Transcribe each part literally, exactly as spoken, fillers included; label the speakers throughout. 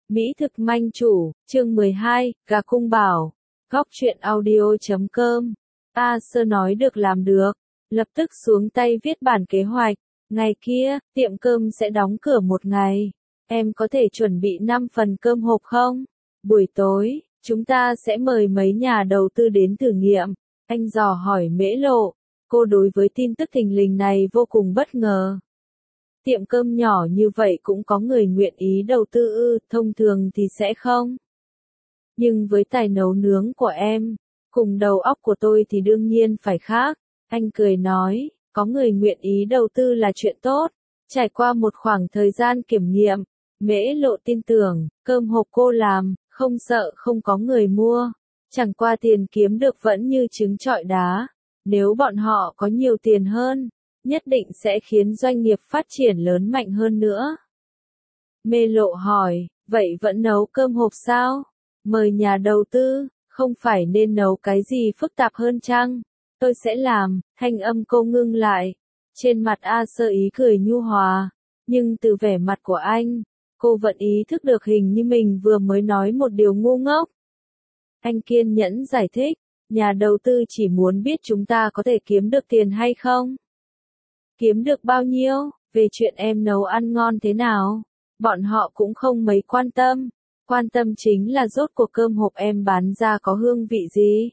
Speaker 1: Mỹ thực manh chủ, chương mười hai, gà cung bảo. Góc truyện audio chấm com. A Sơ nói được làm được, lập tức xuống tay viết bản kế hoạch. Ngày kia, tiệm cơm sẽ đóng cửa một ngày. Em có thể chuẩn bị năm phần cơm hộp không? Buổi tối, chúng ta sẽ mời mấy nhà đầu tư đến thử nghiệm. Anh dò hỏi Mễ Lộ. Cô đối với tin tức thình lình này vô cùng bất ngờ. Tiệm cơm nhỏ như vậy cũng có người nguyện ý đầu tư ư, thông thường thì sẽ không. Nhưng với tài nấu nướng của em, cùng đầu óc của tôi thì đương nhiên phải khác. Anh cười nói, có người nguyện ý đầu tư là chuyện tốt. Trải qua một khoảng thời gian kiểm nghiệm, Mễ Lộ tin tưởng, cơm hộp cô làm, không sợ không có người mua. Chẳng qua tiền kiếm được vẫn như trứng trọi đá. Nếu bọn họ có nhiều tiền hơn, nhất định sẽ khiến doanh nghiệp phát triển lớn mạnh hơn nữa. Mễ Lộ hỏi, vậy vẫn nấu cơm hộp sao? Mời nhà đầu tư, không phải nên nấu cái gì phức tạp hơn chăng? Tôi sẽ làm, thanh âm cô ngưng lại. Trên mặt A Sơ ý cười nhu hòa, nhưng từ vẻ mặt của anh, cô vẫn ý thức được hình như mình vừa mới nói một điều ngu ngốc. Anh kiên nhẫn giải thích, nhà đầu tư chỉ muốn biết chúng ta có thể kiếm được tiền hay không? Kiếm được bao nhiêu, về chuyện em nấu ăn ngon thế nào, bọn họ cũng không mấy quan tâm. Quan tâm chính là rốt cuộc cơm hộp em bán ra có hương vị gì?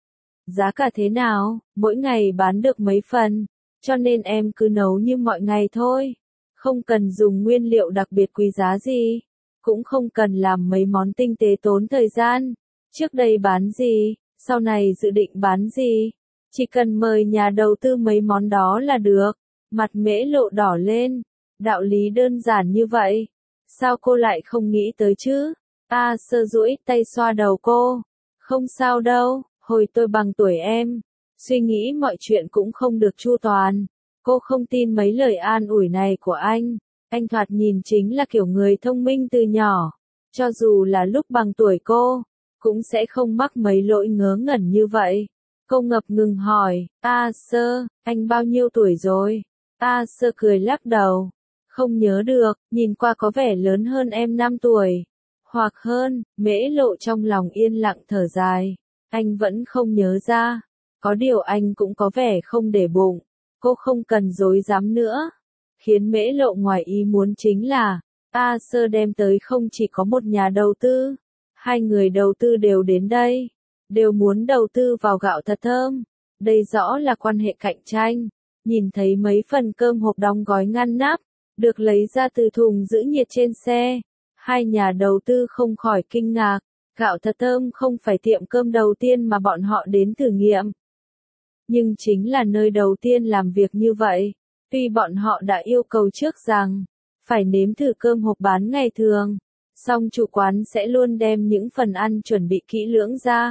Speaker 1: Giá cả thế nào, mỗi ngày bán được mấy phần, cho nên em cứ nấu như mọi ngày thôi. Không cần dùng nguyên liệu đặc biệt quý giá gì, cũng không cần làm mấy món tinh tế tốn thời gian. Trước đây bán gì, sau này dự định bán gì, chỉ cần mời nhà đầu tư mấy món đó là được. Mặt Mễ Lộ đỏ lên, đạo lý đơn giản như vậy, sao cô lại không nghĩ tới chứ? A Sơ duỗi tay xoa đầu cô, không sao đâu, hồi tôi bằng tuổi em, suy nghĩ mọi chuyện cũng không được chu toàn. Cô không tin mấy lời an ủi này của anh, anh thoạt nhìn chính là kiểu người thông minh từ nhỏ, cho dù là lúc bằng tuổi cô, cũng sẽ không mắc mấy lỗi ngớ ngẩn như vậy. Cô ngập ngừng hỏi, A Sơ, anh bao nhiêu tuổi rồi? A Sơ cười lắc đầu, không nhớ được, nhìn qua có vẻ lớn hơn em năm tuổi. Hoặc hơn, Mễ Lộ trong lòng yên lặng thở dài, anh vẫn không nhớ ra. Có điều anh cũng có vẻ không để bụng, cô không cần dối dám nữa. Khiến Mễ Lộ ngoài ý muốn chính là, A Sơ đem tới không chỉ có một nhà đầu tư, hai người đầu tư đều đến đây, đều muốn đầu tư vào gạo thật thơm. Đây rõ là quan hệ cạnh tranh. Nhìn thấy mấy phần cơm hộp đóng gói ngăn nắp, được lấy ra từ thùng giữ nhiệt trên xe, hai nhà đầu tư không khỏi kinh ngạc. Gạo thật thơm không phải tiệm cơm đầu tiên mà bọn họ đến thử nghiệm, nhưng chính là nơi đầu tiên làm việc như vậy. Tuy bọn họ đã yêu cầu trước rằng phải nếm thử cơm hộp bán ngày thường, song chủ quán sẽ luôn đem những phần ăn chuẩn bị kỹ lưỡng ra,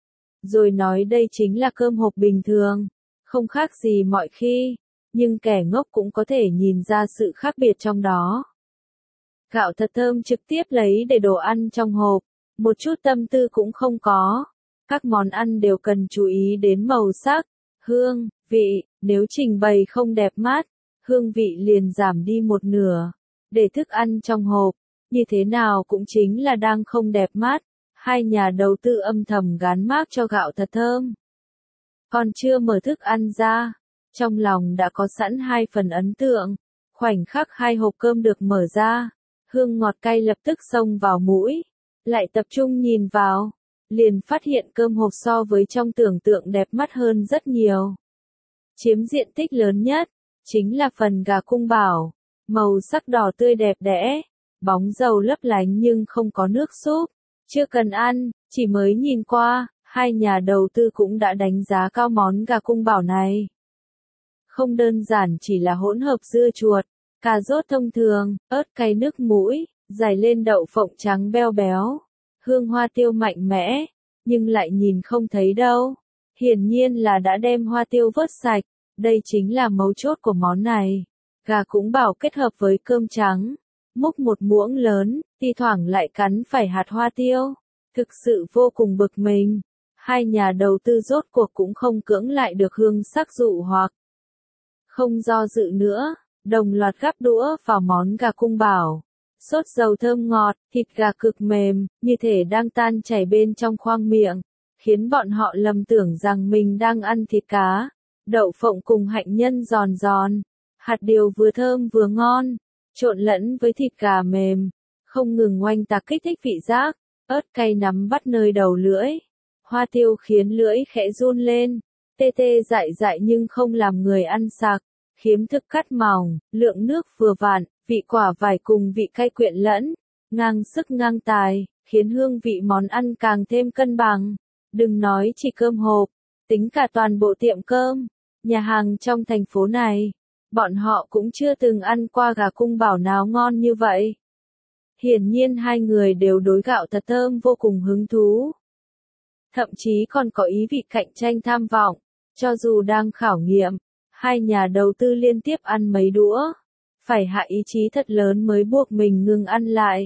Speaker 1: rồi nói đây chính là cơm hộp bình thường, không khác gì mọi khi, nhưng kẻ ngốc cũng có thể nhìn ra sự khác biệt trong đó. Gạo thật thơm trực tiếp lấy để đồ ăn trong hộp, một chút tâm tư cũng không có. Các món ăn đều cần chú ý đến màu sắc, hương, vị, nếu trình bày không đẹp mắt, hương vị liền giảm đi một nửa. Để thức ăn trong hộp, như thế nào cũng chính là đang không đẹp mắt. Hai nhà đầu tư âm thầm gán mác cho gạo thật thơm. Còn chưa mở thức ăn ra, trong lòng đã có sẵn hai phần ấn tượng. Khoảnh khắc hai hộp cơm được mở ra, hương ngọt cay lập tức xông vào mũi. Lại tập trung nhìn vào, liền phát hiện cơm hộp so với trong tưởng tượng đẹp mắt hơn rất nhiều. Chiếm diện tích lớn nhất, chính là phần gà cung bảo, màu sắc đỏ tươi đẹp đẽ, bóng dầu lấp lánh nhưng không có nước súp. Chưa cần ăn, chỉ mới nhìn qua, hai nhà đầu tư cũng đã đánh giá cao món gà cung bảo này. Không đơn giản chỉ là hỗn hợp dưa chuột, cà rốt thông thường, ớt cay nước mũi, dày lên đậu phộng trắng beo béo, hương hoa tiêu mạnh mẽ, nhưng lại nhìn không thấy đâu. Hiển nhiên là đã đem hoa tiêu vớt sạch, đây chính là mấu chốt của món này. Gà cũng bảo kết hợp với cơm trắng, múc một muỗng lớn, thi thoảng lại cắn phải hạt hoa tiêu. Thực sự vô cùng bực mình. Hai nhà đầu tư rốt cuộc cũng không cưỡng lại được hương sắc dụ hoặc. Không do dự nữa, đồng loạt gắp đũa vào món gà cung bảo. Sốt dầu thơm ngọt, thịt gà cực mềm, như thể đang tan chảy bên trong khoang miệng, khiến bọn họ lầm tưởng rằng mình đang ăn thịt cá. Đậu phộng cùng hạnh nhân giòn giòn, hạt điều vừa thơm vừa ngon, trộn lẫn với thịt gà mềm, không ngừng oanh tạc kích thích vị giác, ớt cay nắm bắt nơi đầu lưỡi. Hoa tiêu khiến lưỡi khẽ run lên, tê tê dại dại nhưng không làm người ăn sặc, khiếm thức cắt mỏng, lượng nước vừa vặn, vị quả vải cùng vị cay quyện lẫn, ngang sức ngang tài, khiến hương vị món ăn càng thêm cân bằng. Đừng nói chỉ cơm hộp, tính cả toàn bộ tiệm cơm, nhà hàng trong thành phố này, bọn họ cũng chưa từng ăn qua gà cung bảo nào ngon như vậy. Hiển nhiên hai người đều đối gạo thật thơm vô cùng hứng thú. Thậm chí còn có ý vị cạnh tranh tham vọng, cho dù đang khảo nghiệm, hai nhà đầu tư liên tiếp ăn mấy đũa, phải hạ ý chí thật lớn mới buộc mình ngừng ăn lại.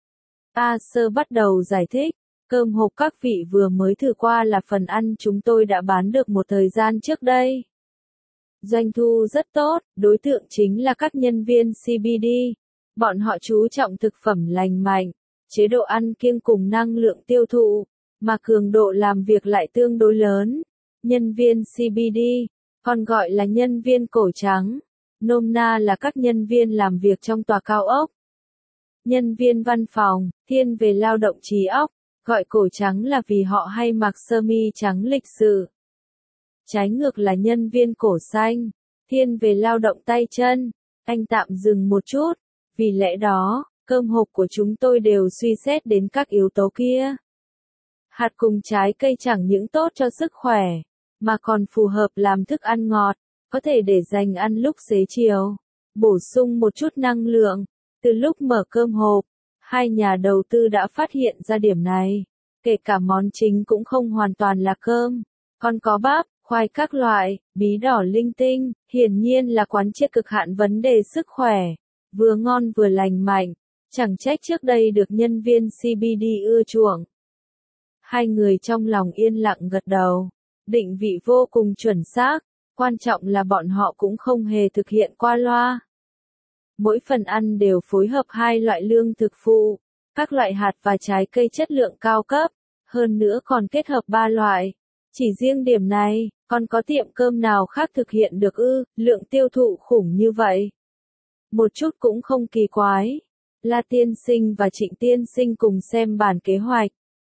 Speaker 1: Acer bắt đầu giải thích, cơm hộp các vị vừa mới thử qua là phần ăn chúng tôi đã bán được một thời gian trước đây. Doanh thu rất tốt, đối tượng chính là các nhân viên xê bê đê. Bọn họ chú trọng thực phẩm lành mạnh, chế độ ăn kiêng cùng năng lượng tiêu thụ, mà cường độ làm việc lại tương đối lớn. Nhân viên xê bê đê, còn gọi là nhân viên cổ trắng, nôm na là các nhân viên làm việc trong tòa cao ốc. Nhân viên văn phòng, thiên về lao động trí óc, gọi cổ trắng là vì họ hay mặc sơ mi trắng lịch sự. Trái ngược là nhân viên cổ xanh, thiên về lao động tay chân. Anh tạm dừng một chút, vì lẽ đó, cơm hộp của chúng tôi đều suy xét đến các yếu tố kia. Hạt cùng trái cây chẳng những tốt cho sức khỏe, mà còn phù hợp làm thức ăn ngọt, có thể để dành ăn lúc xế chiều, bổ sung một chút năng lượng. Từ lúc mở cơm hộp, hai nhà đầu tư đã phát hiện ra điểm này, kể cả món chính cũng không hoàn toàn là cơm, còn có bắp, khoai các loại, bí đỏ linh tinh, hiển nhiên là quán triệt cực hạn vấn đề sức khỏe, vừa ngon vừa lành mạnh, chẳng trách trước đây được nhân viên xê bê đê ưa chuộng. Hai người trong lòng yên lặng gật đầu, định vị vô cùng chuẩn xác, quan trọng là bọn họ cũng không hề thực hiện qua loa. Mỗi phần ăn đều phối hợp hai loại lương thực phụ, các loại hạt và trái cây chất lượng cao cấp, hơn nữa còn kết hợp ba loại. Chỉ riêng điểm này, còn có tiệm cơm nào khác thực hiện được ư, lượng tiêu thụ khủng như vậy? Một chút cũng không kỳ quái. La tiên sinh và Trịnh tiên sinh cùng xem bản kế hoạch.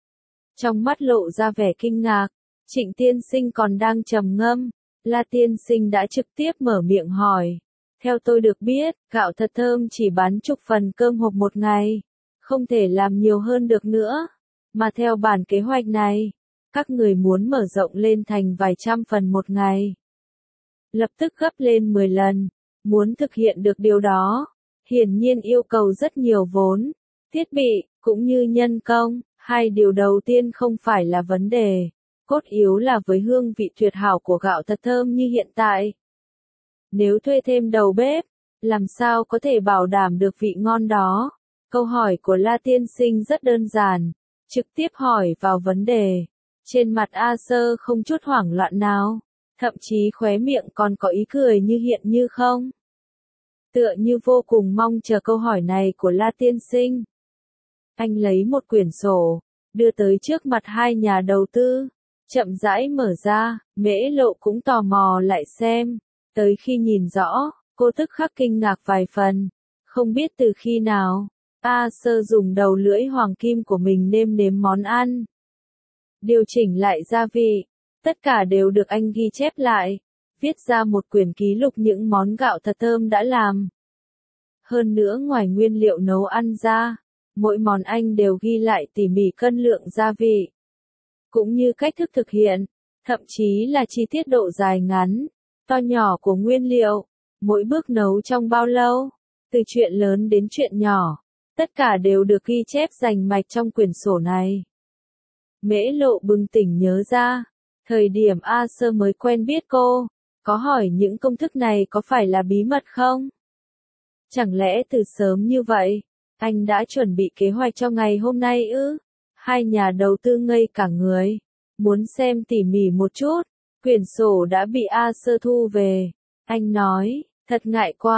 Speaker 1: Trong mắt lộ ra vẻ kinh ngạc, Trịnh tiên sinh còn đang trầm ngâm, La tiên sinh đã trực tiếp mở miệng hỏi. Theo tôi được biết, gạo thật thơm chỉ bán chục phần cơm hộp một ngày, không thể làm nhiều hơn được nữa. Mà theo bản kế hoạch này, các người muốn mở rộng lên thành vài trăm phần một ngày. Lập tức gấp lên mười lần, muốn thực hiện được điều đó, hiển nhiên yêu cầu rất nhiều vốn, thiết bị, cũng như nhân công. Hai điều đầu tiên không phải là vấn đề, cốt yếu là với hương vị tuyệt hảo của gạo thật thơm như hiện tại. Nếu thuê thêm đầu bếp, làm sao có thể bảo đảm được vị ngon đó? Câu hỏi của La tiên sinh rất đơn giản, trực tiếp hỏi vào vấn đề. Trên mặt Acer không chút hoảng loạn nào, thậm chí khóe miệng còn có ý cười như hiện như không. Tựa như vô cùng mong chờ câu hỏi này của La tiên sinh. Anh lấy một quyển sổ, đưa tới trước mặt hai nhà đầu tư, chậm rãi mở ra, Mễ Lộ cũng tò mò lại xem, tới khi nhìn rõ, cô tức khắc kinh ngạc vài phần, không biết từ khi nào, Acer dùng đầu lưỡi hoàng kim của mình nêm nếm món ăn. Điều chỉnh lại gia vị, tất cả đều được anh ghi chép lại, viết ra một quyển ký lục những món gạo thật thơm đã làm. Hơn nữa ngoài nguyên liệu nấu ăn ra, mỗi món anh đều ghi lại tỉ mỉ cân lượng gia vị, cũng như cách thức thực hiện, thậm chí là chi tiết độ dài ngắn, to nhỏ của nguyên liệu, mỗi bước nấu trong bao lâu, từ chuyện lớn đến chuyện nhỏ, tất cả đều được ghi chép rành mạch trong quyển sổ này. Mễ Lộ bừng tỉnh nhớ ra, thời điểm Acer mới quen biết cô, có hỏi những công thức này có phải là bí mật không? Chẳng lẽ từ sớm như vậy, anh đã chuẩn bị kế hoạch cho ngày hôm nay ư? Hai nhà đầu tư ngây cả người, muốn xem tỉ mỉ một chút, quyển sổ đã bị Acer thu về. Anh nói, thật ngại quá,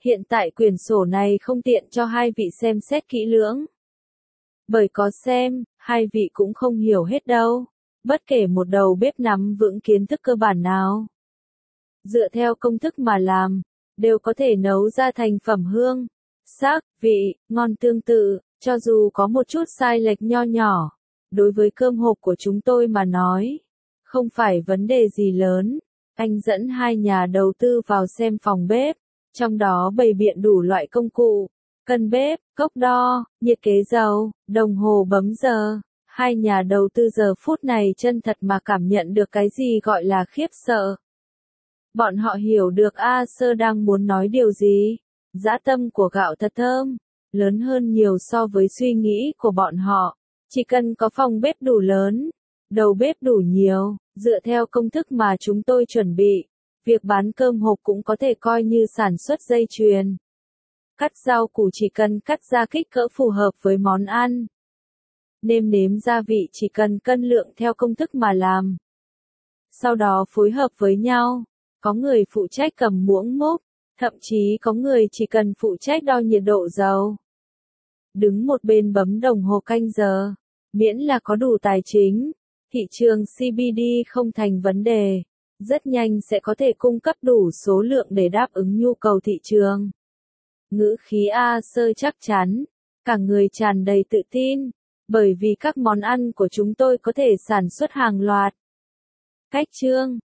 Speaker 1: Hiện tại quyển sổ này không tiện cho hai vị xem xét kỹ lưỡng. Bởi có xem, hai vị cũng không hiểu hết đâu. Bất kể một đầu bếp nắm vững kiến thức cơ bản nào. Dựa theo công thức mà làm, đều có thể nấu ra thành phẩm hương, sắc, vị, ngon tương tự, cho dù có một chút sai lệch nho nhỏ. Đối với cơm hộp của chúng tôi mà nói, không phải vấn đề gì lớn. Anh dẫn hai nhà đầu tư vào xem phòng bếp, trong đó bày biện đủ loại công cụ, cân bếp, cốc đo, nhiệt kế dầu, đồng hồ bấm giờ. Hai nhà đầu tư giờ phút này chân thật mà cảm nhận được cái gì gọi là khiếp sợ. Bọn họ hiểu được A Sơ đang muốn nói điều gì. Dã tâm của gạo thật thơm, lớn hơn nhiều so với suy nghĩ của bọn họ. Chỉ cần có phòng bếp đủ lớn, đầu bếp đủ nhiều, dựa theo công thức mà chúng tôi chuẩn bị, việc bán cơm hộp cũng có thể coi như sản xuất dây chuyền. Cắt rau củ chỉ cần cắt ra kích cỡ phù hợp với món ăn. Nêm nếm gia vị chỉ cần cân lượng theo công thức mà làm. Sau đó phối hợp với nhau, có người phụ trách cầm muỗng múc, thậm chí có người chỉ cần phụ trách đo nhiệt độ dầu. Đứng một bên bấm đồng hồ canh giờ, miễn là có đủ tài chính, thị trường xê bê đê không thành vấn đề, rất nhanh sẽ có thể cung cấp đủ số lượng để đáp ứng nhu cầu thị trường. Ngữ khí A Sơ chắc chắn, cả người tràn đầy tự tin, bởi vì các món ăn của chúng tôi có thể sản xuất hàng loạt. Cách chương